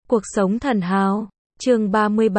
Cuộc sống thần hào. Chương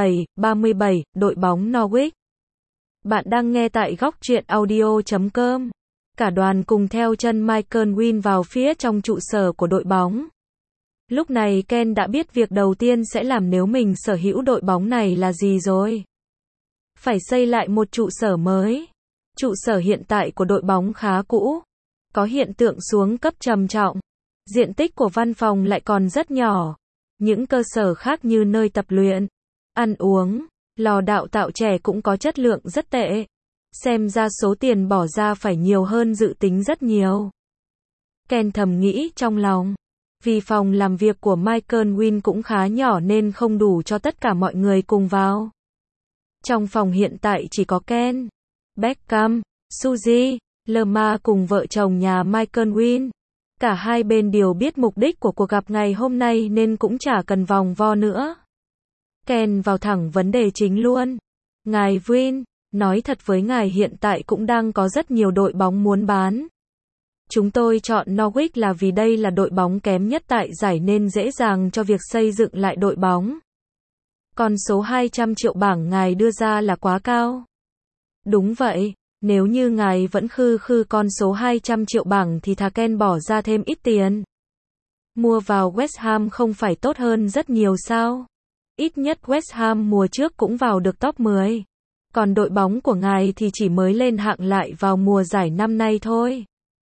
37, đội bóng Norwich. Bạn đang nghe tại góc truyện audio.com. Cả đoàn cùng theo chân Michael Owen vào phía trong trụ sở của đội bóng. Lúc này Ken đã biết việc đầu tiên sẽ làm nếu mình sở hữu đội bóng này là gì rồi. Phải xây lại một trụ sở mới. Trụ sở hiện tại của đội bóng khá cũ. Có hiện tượng xuống cấp trầm trọng. Diện tích của văn phòng lại còn rất nhỏ. Những cơ sở khác như nơi tập luyện, ăn uống, lò đào tạo trẻ cũng có chất lượng rất tệ. Xem ra số tiền bỏ ra phải nhiều hơn dự tính rất nhiều. Ken thầm nghĩ trong lòng. Vì phòng làm việc của Michael Owen cũng khá nhỏ nên không đủ cho tất cả mọi người cùng vào. Trong phòng hiện tại chỉ có Ken, Beckham, Suzy, Lerma cùng vợ chồng nhà Michael Owen. Cả hai bên đều biết mục đích của cuộc gặp ngày hôm nay nên cũng chả cần vòng vo nữa. Ken vào thẳng vấn đề chính luôn. Ngài Owen, nói thật với ngài hiện tại cũng đang có rất nhiều đội bóng muốn bán. Chúng tôi chọn Norwich là vì đây là đội bóng kém nhất tại giải nên dễ dàng cho việc xây dựng lại đội bóng. Con số 200 triệu bảng ngài đưa ra là quá cao. Đúng vậy. Nếu như ngài vẫn khư con số 200 triệu bảng thì thà Ken bỏ ra thêm ít tiền. Mua vào West Ham không phải tốt hơn rất nhiều sao? Ít nhất West Ham mùa trước cũng vào được top 10. Còn đội bóng của ngài thì chỉ mới lên hạng lại vào mùa giải năm nay thôi.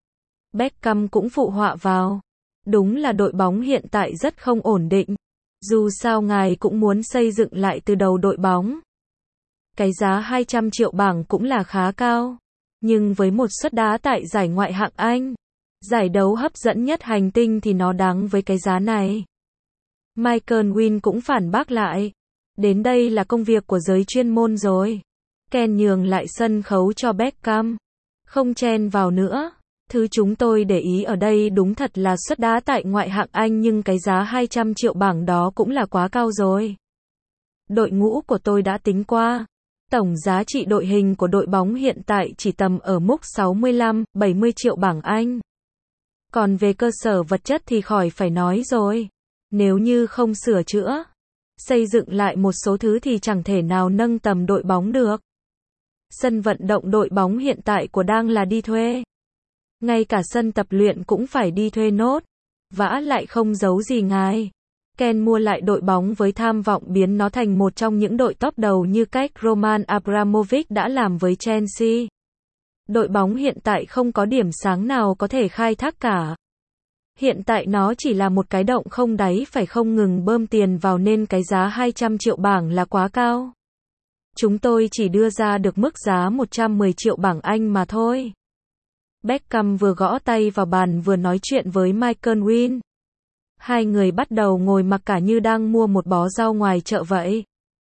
Beckham cũng phụ họa vào. Đúng là đội bóng hiện tại rất không ổn định. Dù sao ngài cũng muốn xây dựng lại từ đầu đội bóng. Cái giá 200 triệu bảng cũng là khá cao. Nhưng với một suất đá tại giải ngoại hạng Anh, giải đấu hấp dẫn nhất hành tinh thì nó đáng với cái giá này. Michael Owen cũng phản bác lại. Đến đây là công việc của giới chuyên môn rồi. Ken nhường lại sân khấu cho Beckham. Không chen vào nữa. Thứ chúng tôi để ý ở đây đúng thật là suất đá tại ngoại hạng Anh nhưng cái giá 200 triệu bảng đó cũng là quá cao rồi. Đội ngũ của tôi đã tính qua. Tổng giá trị đội hình của đội bóng hiện tại chỉ tầm ở mức 65-70 triệu bảng Anh. Còn về cơ sở vật chất thì khỏi phải nói rồi. Nếu như không sửa chữa, xây dựng lại một số thứ thì chẳng thể nào nâng tầm đội bóng được. Sân vận động đội bóng hiện tại của đang là đi thuê. Ngay cả sân tập luyện cũng phải đi thuê nốt. Vả lại không giấu gì ngài. Ken mua lại đội bóng với tham vọng biến nó thành một trong những đội top đầu như cách Roman Abramovich đã làm với Chelsea. Đội bóng hiện tại không có điểm sáng nào có thể khai thác cả. Hiện tại nó chỉ là một cái động không đáy phải không ngừng bơm tiền vào nên cái giá 200 triệu bảng là quá cao. Chúng tôi chỉ đưa ra được mức giá 110 triệu bảng Anh mà thôi. Beckham vừa gõ tay vào bàn vừa nói chuyện với Michael Owen. Hai người bắt đầu ngồi mặc cả như đang mua một bó rau ngoài chợ vậy.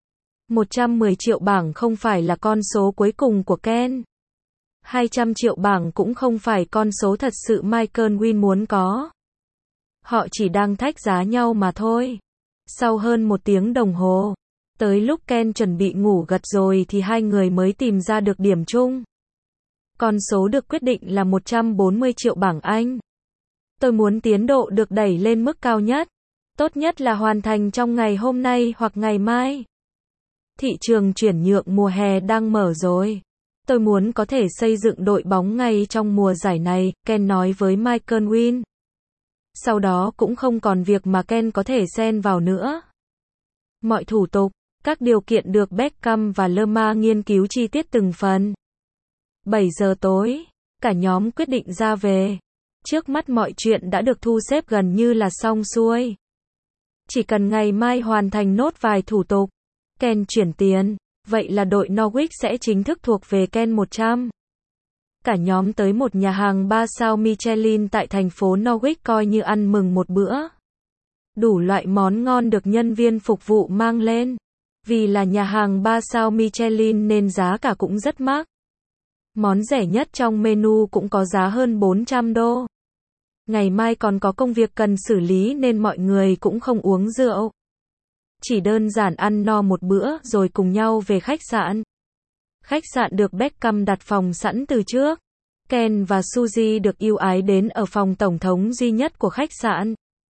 110 triệu bảng không phải là con số cuối cùng của Ken. 200 triệu bảng cũng không phải con số thật sự Michael Owen muốn có. Họ chỉ đang thách giá nhau mà thôi. Sau hơn 1 tiếng đồng hồ, tới lúc Ken chuẩn bị ngủ gật rồi thì hai người mới tìm ra được điểm chung. Con số được quyết định là 140 triệu bảng Anh. Tôi muốn tiến độ được đẩy lên mức cao nhất. Tốt nhất là hoàn thành trong ngày hôm nay hoặc ngày mai. Thị trường chuyển nhượng mùa hè đang mở rồi. Tôi muốn có thể xây dựng đội bóng ngay trong mùa giải này, Ken nói với Michael Owen. Sau đó cũng không còn việc mà Ken có thể xen vào nữa. Mọi thủ tục, các điều kiện được Beckham và Lerma nghiên cứu chi tiết từng phần. 7 giờ tối, cả nhóm quyết định ra về. Trước mắt mọi chuyện đã được thu xếp gần như là xong xuôi. Chỉ cần ngày mai hoàn thành nốt vài thủ tục, Ken chuyển tiền, vậy là đội Norwich sẽ chính thức thuộc về Ken 100. Cả nhóm tới một nhà hàng 3 sao Michelin tại thành phố Norwich coi như ăn mừng một bữa. Đủ loại món ngon được nhân viên phục vụ mang lên. Vì là nhà hàng 3 sao Michelin nên giá cả cũng rất mắc. Món rẻ nhất trong menu cũng có giá hơn 400 đô. Ngày mai còn có công việc cần xử lý nên mọi người cũng không uống rượu. Chỉ đơn giản ăn no một bữa rồi cùng nhau về khách sạn. Khách sạn được Beckham đặt phòng sẵn từ trước. Ken và Suzy được ưu ái đến ở phòng tổng thống duy nhất của khách sạn.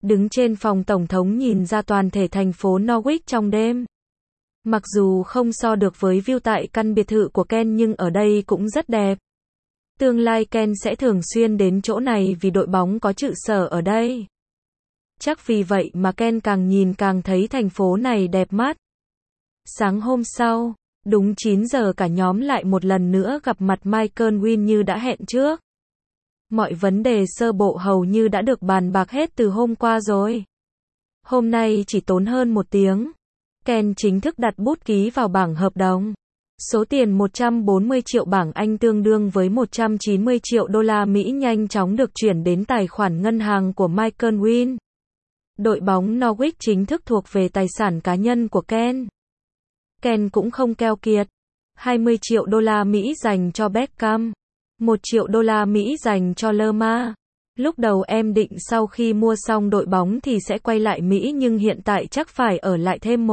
đứng trên phòng tổng thống nhìn ra toàn thể thành phố Norwich trong đêm. Mặc dù không so được với view tại căn biệt thự của Ken nhưng ở đây cũng rất đẹp. Tương lai Ken sẽ thường xuyên đến chỗ này vì đội bóng có trụ sở ở đây. Chắc vì vậy mà Ken càng nhìn càng thấy thành phố này đẹp mắt. Sáng hôm sau, đúng 9 giờ cả nhóm lại một lần nữa gặp mặt Michael Wynn như đã hẹn trước. Mọi vấn đề sơ bộ hầu như đã được bàn bạc hết từ hôm qua rồi. Hôm nay chỉ tốn hơn 1 tiếng. Ken chính thức đặt bút ký vào bảng hợp đồng. Số tiền 140 triệu bảng Anh tương đương với 190 triệu đô la Mỹ nhanh chóng được chuyển đến tài khoản ngân hàng của Michael Wynn. Đội bóng Norwich chính thức thuộc về tài sản cá nhân của Ken. Ken cũng không keo kiệt. 20 triệu đô la Mỹ dành cho Beckham. 1 triệu đô la Mỹ dành cho Lerma. Lúc đầu em định sau khi mua xong đội bóng thì sẽ quay lại Mỹ nhưng hiện tại chắc phải ở lại thêm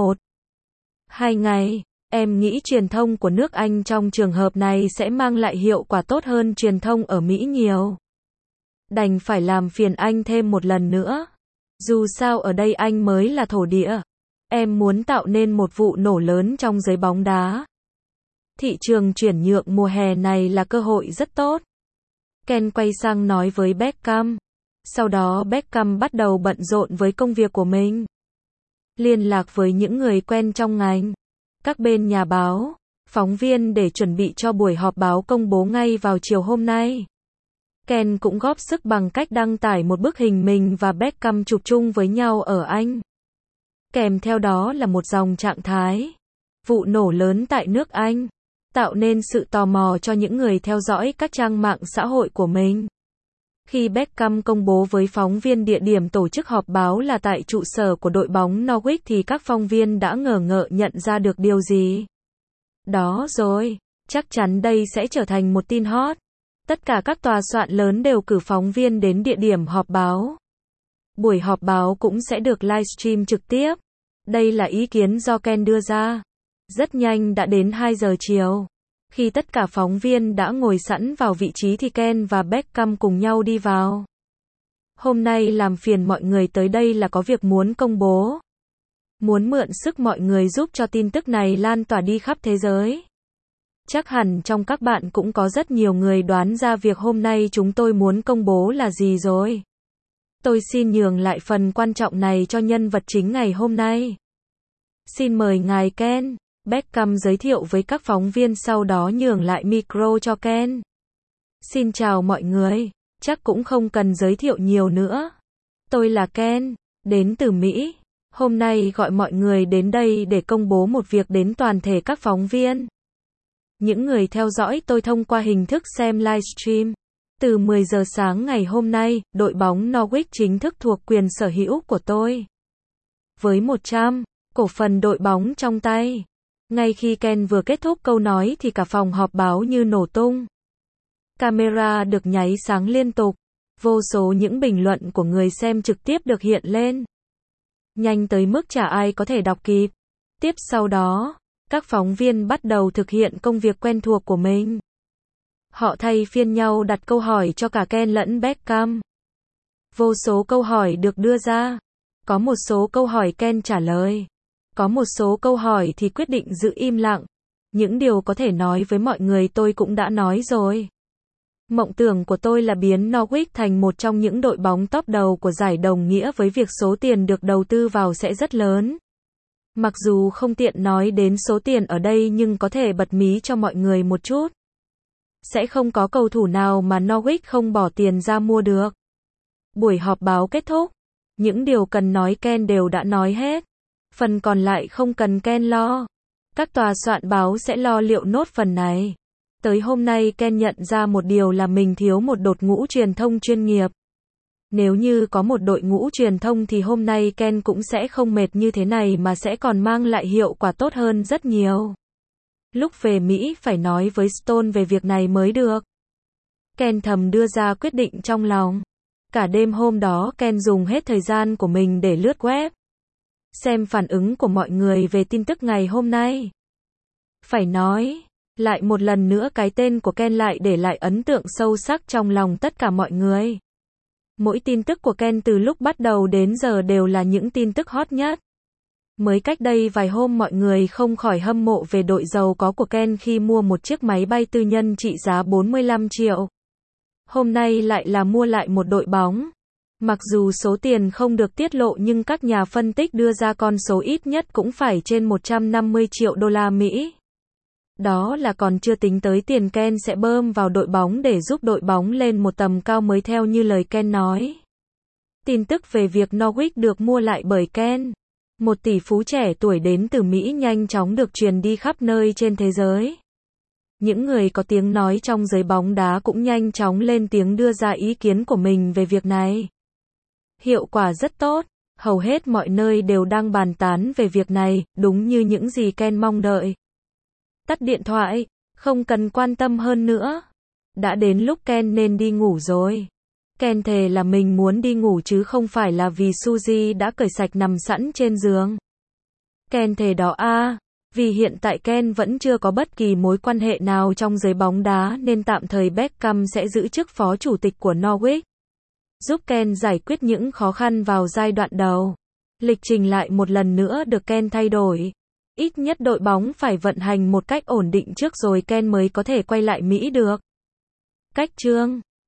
1-2 ngày. Em nghĩ truyền thông của nước Anh trong trường hợp này sẽ mang lại hiệu quả tốt hơn truyền thông ở Mỹ nhiều. Đành phải làm phiền anh thêm một lần nữa. Dù sao ở đây anh mới là thổ địa. Em muốn tạo nên một vụ nổ lớn trong giới bóng đá. Thị trường chuyển nhượng mùa hè này là cơ hội rất tốt. Ken quay sang nói với Beckham. Sau đó Beckham bắt đầu bận rộn với công việc của mình. Liên lạc với những người quen trong ngành. Các bên nhà báo, phóng viên để chuẩn bị cho buổi họp báo công bố ngay vào chiều hôm nay. Ken cũng góp sức bằng cách đăng tải một bức hình mình và Beckham chụp chung với nhau ở Anh. Kèm theo đó là một dòng trạng thái. Vụ nổ lớn tại nước Anh. Tạo nên sự tò mò cho những người theo dõi các trang mạng xã hội của mình. Khi Beckham công bố với phóng viên địa điểm tổ chức họp báo là tại trụ sở của đội bóng Norwich thì các phóng viên đã ngờ ngợ nhận ra được điều gì. Đó rồi, chắc chắn đây sẽ trở thành một tin hot. Tất cả các tòa soạn lớn đều cử phóng viên đến địa điểm họp báo. Buổi họp báo cũng sẽ được livestream trực tiếp. Đây là ý kiến do Ken đưa ra. Rất nhanh đã đến 2 giờ chiều. Khi tất cả phóng viên đã ngồi sẵn vào vị trí thì Ken và Beckham cùng nhau đi vào. Hôm nay làm phiền mọi người tới đây là có việc muốn công bố. Muốn mượn sức mọi người giúp cho tin tức này lan tỏa đi khắp thế giới. Chắc hẳn trong các bạn cũng có rất nhiều người đoán ra việc hôm nay chúng tôi muốn công bố là gì rồi. Tôi xin nhường lại phần quan trọng này cho nhân vật chính ngày hôm nay. Xin mời ngài Ken. Beckham giới thiệu với các phóng viên sau đó nhường lại micro cho Ken. Xin chào mọi người, chắc cũng không cần giới thiệu nhiều nữa. Tôi là Ken, đến từ Mỹ. Hôm nay gọi mọi người đến đây để công bố một việc đến toàn thể các phóng viên. Những người theo dõi tôi thông qua hình thức xem livestream. Từ 10 giờ sáng ngày hôm nay, đội bóng Norwich chính thức thuộc quyền sở hữu của tôi. Với 100 cổ phần đội bóng trong tay. Ngay khi Ken vừa kết thúc câu nói thì cả phòng họp báo như nổ tung. Camera được nháy sáng liên tục. Vô số những bình luận của người xem trực tiếp được hiện lên. Nhanh tới mức chả ai có thể đọc kịp. Tiếp sau đó, các phóng viên bắt đầu thực hiện công việc quen thuộc của mình. Họ thay phiên nhau đặt câu hỏi cho cả Ken lẫn Beckham. Vô số câu hỏi được đưa ra. Có một số câu hỏi Ken trả lời. Có một số câu hỏi thì quyết định giữ im lặng. Những điều có thể nói với mọi người tôi cũng đã nói rồi. Mộng tưởng của tôi là biến Norwich thành một trong những đội bóng top đầu của giải đồng nghĩa với việc số tiền được đầu tư vào sẽ rất lớn. Mặc dù không tiện nói đến số tiền ở đây nhưng có thể bật mí cho mọi người một chút. Sẽ không có cầu thủ nào mà Norwich không bỏ tiền ra mua được. Buổi họp báo kết thúc. Những điều cần nói Ken đều đã nói hết. Phần còn lại không cần Ken lo. Các tòa soạn báo sẽ lo liệu nốt phần này. Tới hôm nay Ken nhận ra một điều là mình thiếu một đội ngũ truyền thông chuyên nghiệp. Nếu như có một đội ngũ truyền thông thì hôm nay Ken cũng sẽ không mệt như thế này mà sẽ còn mang lại hiệu quả tốt hơn rất nhiều. Lúc về Mỹ phải nói với Stone về việc này mới được. Ken thầm đưa ra quyết định trong lòng. Cả đêm hôm đó Ken dùng hết thời gian của mình để lướt web. Xem phản ứng của mọi người về tin tức ngày hôm nay. Phải nói, lại một lần nữa cái tên của Ken lại để lại ấn tượng sâu sắc trong lòng tất cả mọi người. Mỗi tin tức của Ken từ lúc bắt đầu đến giờ đều là những tin tức hot nhất. Mới cách đây vài hôm mọi người không khỏi hâm mộ về độ giàu có của Ken khi mua một chiếc máy bay tư nhân trị giá 45 triệu. Hôm nay lại là mua lại một đội bóng. Mặc dù số tiền không được tiết lộ nhưng các nhà phân tích đưa ra con số ít nhất cũng phải trên 150 triệu đô la Mỹ. Đó là còn chưa tính tới tiền Ken sẽ bơm vào đội bóng để giúp đội bóng lên một tầm cao mới theo như lời Ken nói. Tin tức về việc Norwich được mua lại bởi Ken, một tỷ phú trẻ tuổi đến từ Mỹ nhanh chóng được truyền đi khắp nơi trên thế giới. Những người có tiếng nói trong giới bóng đá cũng nhanh chóng lên tiếng đưa ra ý kiến của mình về việc này. Hiệu quả rất tốt, hầu hết mọi nơi đều đang bàn tán về việc này, đúng như những gì Ken mong đợi. Tắt điện thoại, không cần quan tâm hơn nữa. Đã đến lúc Ken nên đi ngủ rồi. Ken thề là mình muốn đi ngủ chứ không phải là vì Suzy đã cởi sạch nằm sẵn trên giường. Ken thề đó vì hiện tại Ken vẫn chưa có bất kỳ mối quan hệ nào trong giới bóng đá nên tạm thời Beckham sẽ giữ chức phó chủ tịch của Norwich, giúp Ken giải quyết những khó khăn vào giai đoạn đầu. Lịch trình lại một lần nữa được Ken thay đổi. Ít nhất đội bóng phải vận hành một cách ổn định trước rồi Ken mới có thể quay lại Mỹ được. Cách chương